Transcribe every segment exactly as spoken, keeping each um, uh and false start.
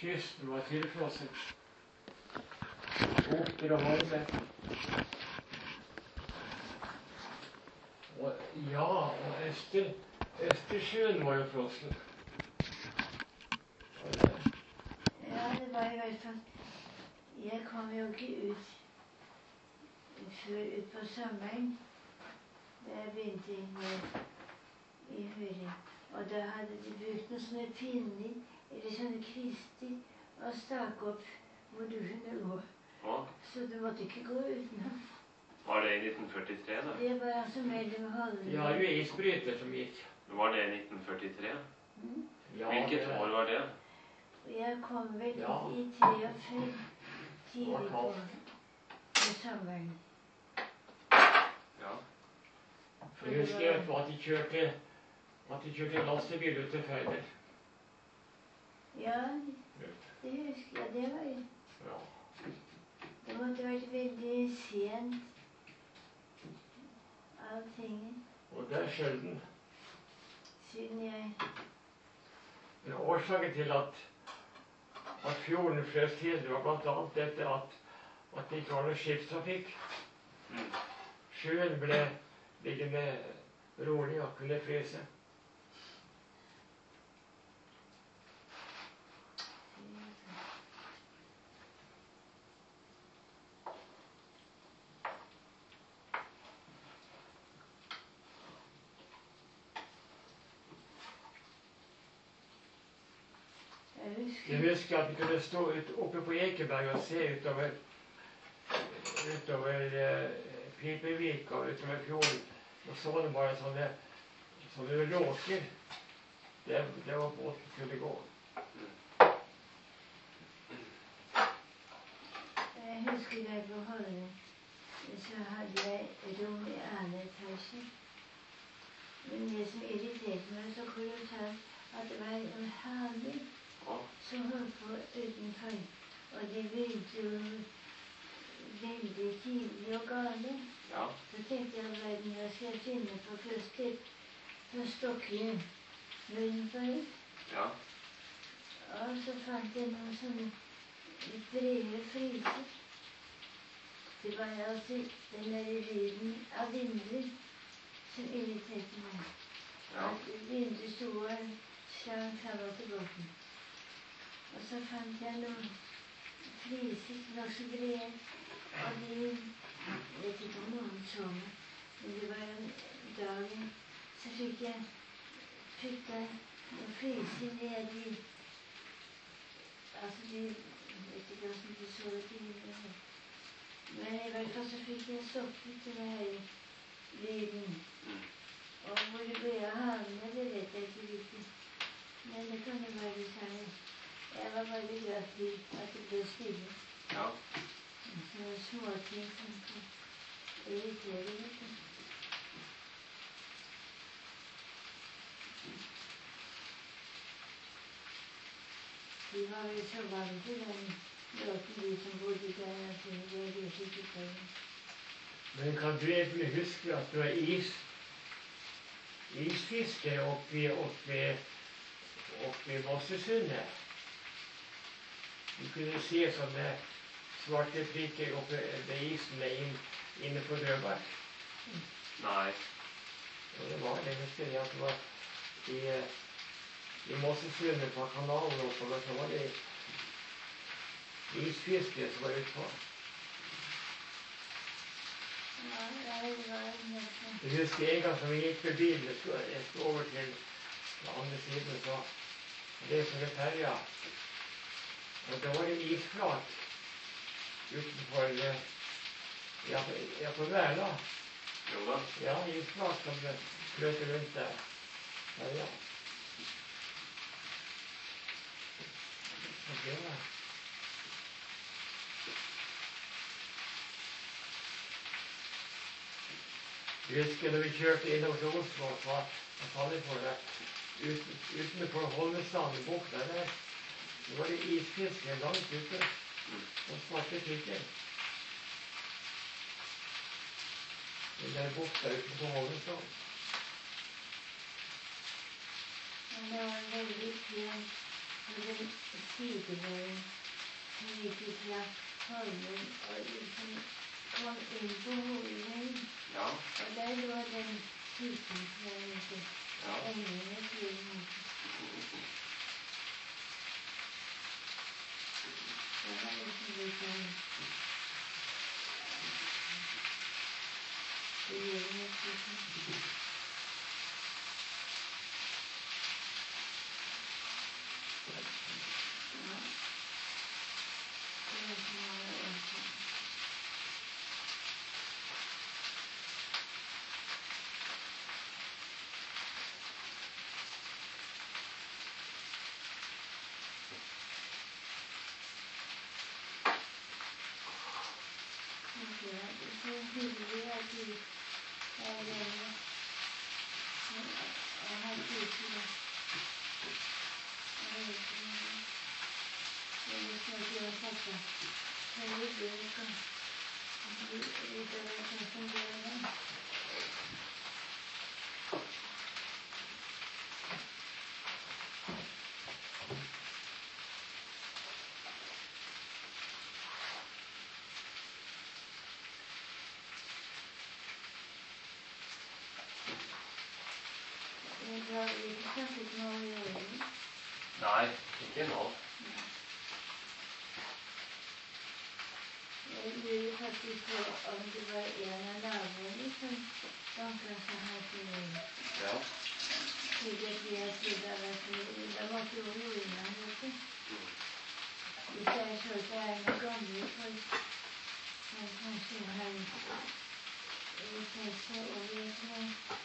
kysten var tilfrosset. Bukter og holmer. Og ja, og Øster, Østersjøen var jo frossen. Ja, det var i hvert fall. Jeg kom jo ikke ut før ut på sommeren, da jeg begynte med, i Høyre. Og da hadde de brukt noen sånne pinner, eller sånne kvister, og stak opp hvor du kunne gå. Ja. Så du måtte ikke gå utenom. Var det i nitten førtitre da? Det var altså mellom Holmen. De har jo isbryter som gikk. Var det i nitten førtitre? Mm. Ja, Hvilket det- år var det? Og jeg kom vel Ja. i treogfem, tidlig Det var på, kaldt. på sommeren. Ja. For jeg husker jeg på at de kjørte, at de kjørte lastebil ut til Færder. Ja, det husker jeg. Det var jo... Ja. Det måtte vært veldig sent, allting, Og det er sjelden. siden jeg... Men årsaken til at, at fjorden frøs til, det var blant annet dette at, at det ikke var noe skipstrafikk. Mm. Sjøen ble liggende rolig og kunne fryse. Jeg husker... Jeg husker at vi kunne stå ut, oppe på Ekeberg og se utover, utover eh, Pipevik og utover fjorden. Og så var det bare sånne, sånne råker. Det, det var båten kunne gå. Jeg husker der på Holmen, så hadde jeg rom i annen etasje. Men det som irriterte meg så kolossalt, at det var en hage Ja. som holdt på utenfor. Og de begynte jo veldig tidlig og gale. Ja. Så tenkte jeg, verden, hva skal jeg finne på for å stikke, for å stokke munnen på det? Ja. Og så fant jeg noen sånne litt brede fliser. Det var altså den der lyden av vinduer som irriterte meg. Ja. At vinduet sto og slang fram og tilbake. Og så fant jeg noen fliser som var så brede. Og de, jeg vet ikke om noen så meg, men det var en dag så fikk jeg putta noen fliser ned i, altså de, jeg vet ikke hvordan de så det til. Men i hvert fall så fikk jeg stoppet den her lyden. Mm. Og hvor det ble av havene, det vet jeg ikke riktig. Men det kan jo være særlig. Jeg var bare glad for at det ble stille. Ja. Så småting som kan irritere litt. De var vel så vant til den låten, de som bodde der, at det er det ikke på den. Men kan du egentlig huske at du er is, isfiske oppi, oppi, oppi Vossesundet? Du kunne se sånne svarte prikker oppe ved isen inn, inne på Drøbak. Nei. Og det var det, husker jeg, at det var i, i Vossesundet på kanalen oppover, så var det isfiske som var utpå. Ja, det var en helt... Jeg husker en gang som vi gikk med bilen, jeg skulle, jeg skulle over til den andre siden, så det som er ferja. Og da var det isflat utenfor, eh, ja, på, ja, på Værla. Jo da. Ja, isflat som det fløt rundt der. Ja, ja. Så det var... Jeg husker da vi kjørte innover til Oslo og var fallet for det, uten, utenfor Holmestrand, bukta der, så var det isfiske langt ute, og svarte prikker. Den der bukta utenfor Holmestrand. Men det var veldig pent på den uteveien som gikk ut fra Holmen og liksom kom inn på hovedveien. Ja. Og der lå den sykehusveien til Ja. Englene Klinik. Det var liksom litt sånn begivenhetsliksom. Ja. Det var som var det egentlig. Det er så hyggelig at du er hjemme. Jeg har tid til det. Jeg vet ikke om det. Jeg vet ikke at jeg har sagt det. Jeg vet ikke hva. Jeg vet ikke hva som fungerer nå. Jeg har ikke snakket med å gjøre det. Nei, ikke nå. Jeg lurer faktisk på om det var en av naboene som banket seg her til meg. Ja. Slik at vi har siden av at vi, da måtte jo roene, vet du. Mm. Hvis det er så at det er noen gamle folk som kanskje har irritert seg over et eller annet.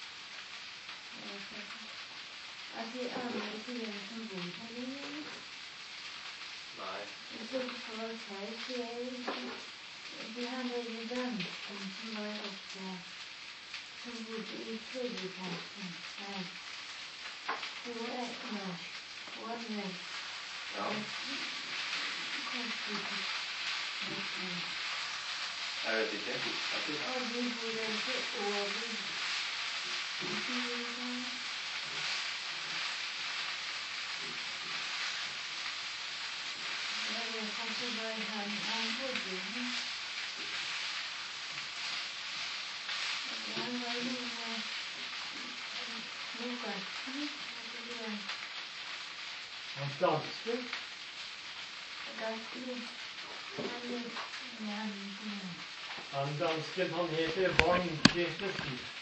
At de andre sier som bor her inne. Nei. Så folk her sier ikke. De har denne dansken som var oppe her, som bodde i Fødekanten her. Hun er norsk. Hun er norsk. Ja. Kanskje ikke. Jeg vet ikke. Jeg vet ikke. Og de bor altså over. Jeg vet at det var han, han bodde her. Han var jo noe gasselig, at det var Han danske. gasselig. Han, ja, Han dansken, han heter Vagn Christensen.